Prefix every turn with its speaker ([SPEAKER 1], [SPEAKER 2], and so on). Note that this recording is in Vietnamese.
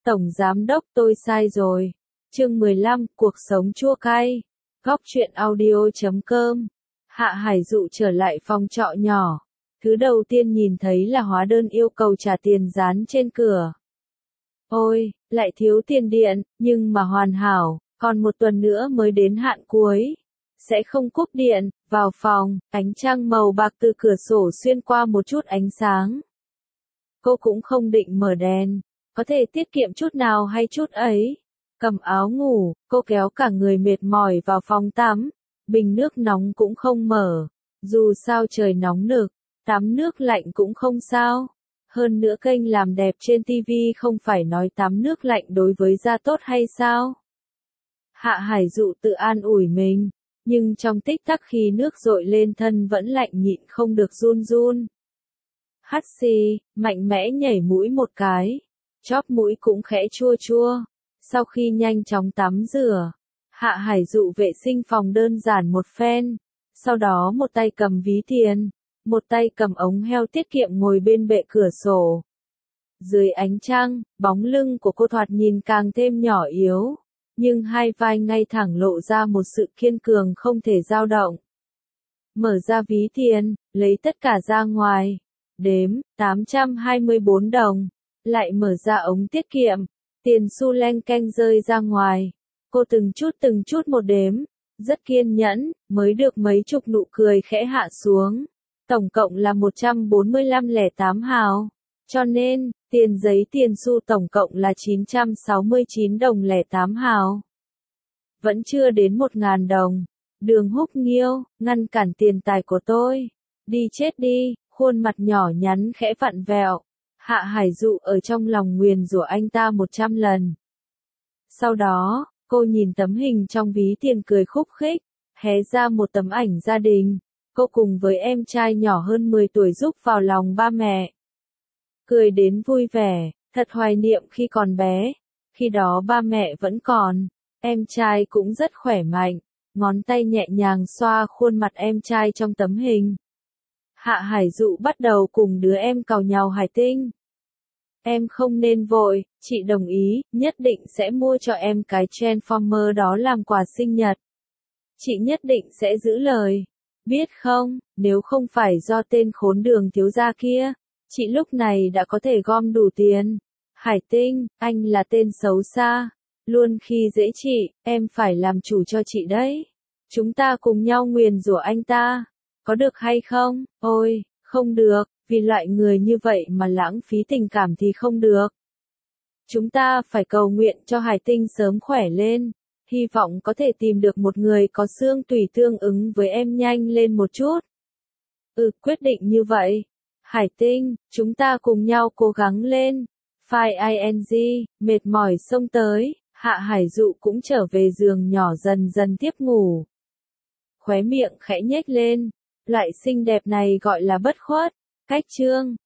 [SPEAKER 1] Tổng giám đốc tôi sai rồi. Chương 15, cuộc sống chua cay. Góc truyện audio.com. Hạ Hải Dụ trở lại phòng trọ nhỏ. Thứ đầu tiên nhìn thấy là hóa đơn yêu cầu trả tiền dán trên cửa. Ôi, lại thiếu tiền điện, nhưng mà hoàn hảo, còn một tuần nữa mới đến hạn cuối. Sẽ không cúp điện, vào phòng, ánh trăng màu bạc từ cửa sổ xuyên qua một chút ánh sáng. Cô cũng không định mở đèn, có thể tiết kiệm chút nào hay chút ấy. Cầm áo ngủ, cô kéo cả người mệt mỏi vào phòng tắm, bình nước nóng cũng không mở. Dù sao trời nóng nực, tắm nước lạnh cũng không sao. Hơn nữa kênh làm đẹp trên TV không phải nói tắm nước lạnh đối với da tốt hay sao? Hạ Hải Dụ tự an ủi mình, nhưng trong tích tắc khi nước dội lên thân vẫn lạnh nhịn không được run run. Hắt xì, mạnh mẽ nhảy mũi một cái, chóp mũi cũng khẽ chua chua. Sau khi nhanh chóng tắm rửa, Hạ Hải Dụ vệ sinh phòng đơn giản một phen, sau đó một tay cầm ví tiền, một tay cầm ống heo tiết kiệm ngồi bên bệ cửa sổ. Dưới ánh trăng, bóng lưng của cô thoạt nhìn càng thêm nhỏ yếu, nhưng hai vai ngay thẳng lộ ra một sự kiên cường không thể dao động. Mở ra ví tiền, lấy tất cả ra ngoài, đếm, 824 đồng, lại mở ra ống tiết kiệm, tiền xu leng keng rơi ra ngoài. Cô từng chút một đếm, rất kiên nhẫn, mới được mấy chục nụ cười khẽ hạ xuống. Tổng cộng là 145,08 hào. Cho nên, tiền giấy tiền xu tổng cộng là 969 đồng 08 hào. Vẫn chưa đến 1.000 đồng. Đường Húc Nghiêu, ngăn cản tiền tài của tôi. Đi chết đi, khuôn mặt nhỏ nhắn khẽ vặn vẹo. Hạ Hải Dụ ở trong lòng nguyền rủa anh ta 100 lần. Sau đó, cô nhìn tấm hình trong ví tiền cười khúc khích, hé ra một tấm ảnh gia đình. Cô cùng với em trai nhỏ hơn 10 tuổi giúp vào lòng ba mẹ. Cười đến vui vẻ, thật hoài niệm khi còn bé. Khi đó ba mẹ vẫn còn, em trai cũng rất khỏe mạnh, ngón tay nhẹ nhàng xoa khuôn mặt em trai trong tấm hình. Hạ Hải Dụ bắt đầu cùng đứa em càu nhàu Hải Tinh. Em không nên vội, chị đồng ý, nhất định sẽ mua cho em cái Transformer đó làm quà sinh nhật. Chị nhất định sẽ giữ lời. Biết không, nếu không phải do tên khốn Đường thiếu gia kia, chị lúc này đã có thể gom đủ tiền. Hải Tinh, anh là tên xấu xa, luôn khi dễ chị, em phải làm chủ cho chị đấy. Chúng ta cùng nhau nguyền rủa anh ta, có được hay không? Ôi, không được, vì loại người như vậy mà lãng phí tình cảm thì không được. Chúng ta phải cầu nguyện cho Hải Tinh sớm khỏe lên. Hy vọng có thể tìm được một người có xương tủy tương ứng với em nhanh lên một chút. Quyết định như vậy. Hải Tinh, chúng ta cùng nhau cố gắng lên. File ing, mệt mỏi xông tới, Hạ Hải Dụ cũng trở về giường nhỏ dần dần tiếp ngủ. Khóe miệng khẽ nhếch lên, loại xinh đẹp này gọi là bất khuất. Cách chương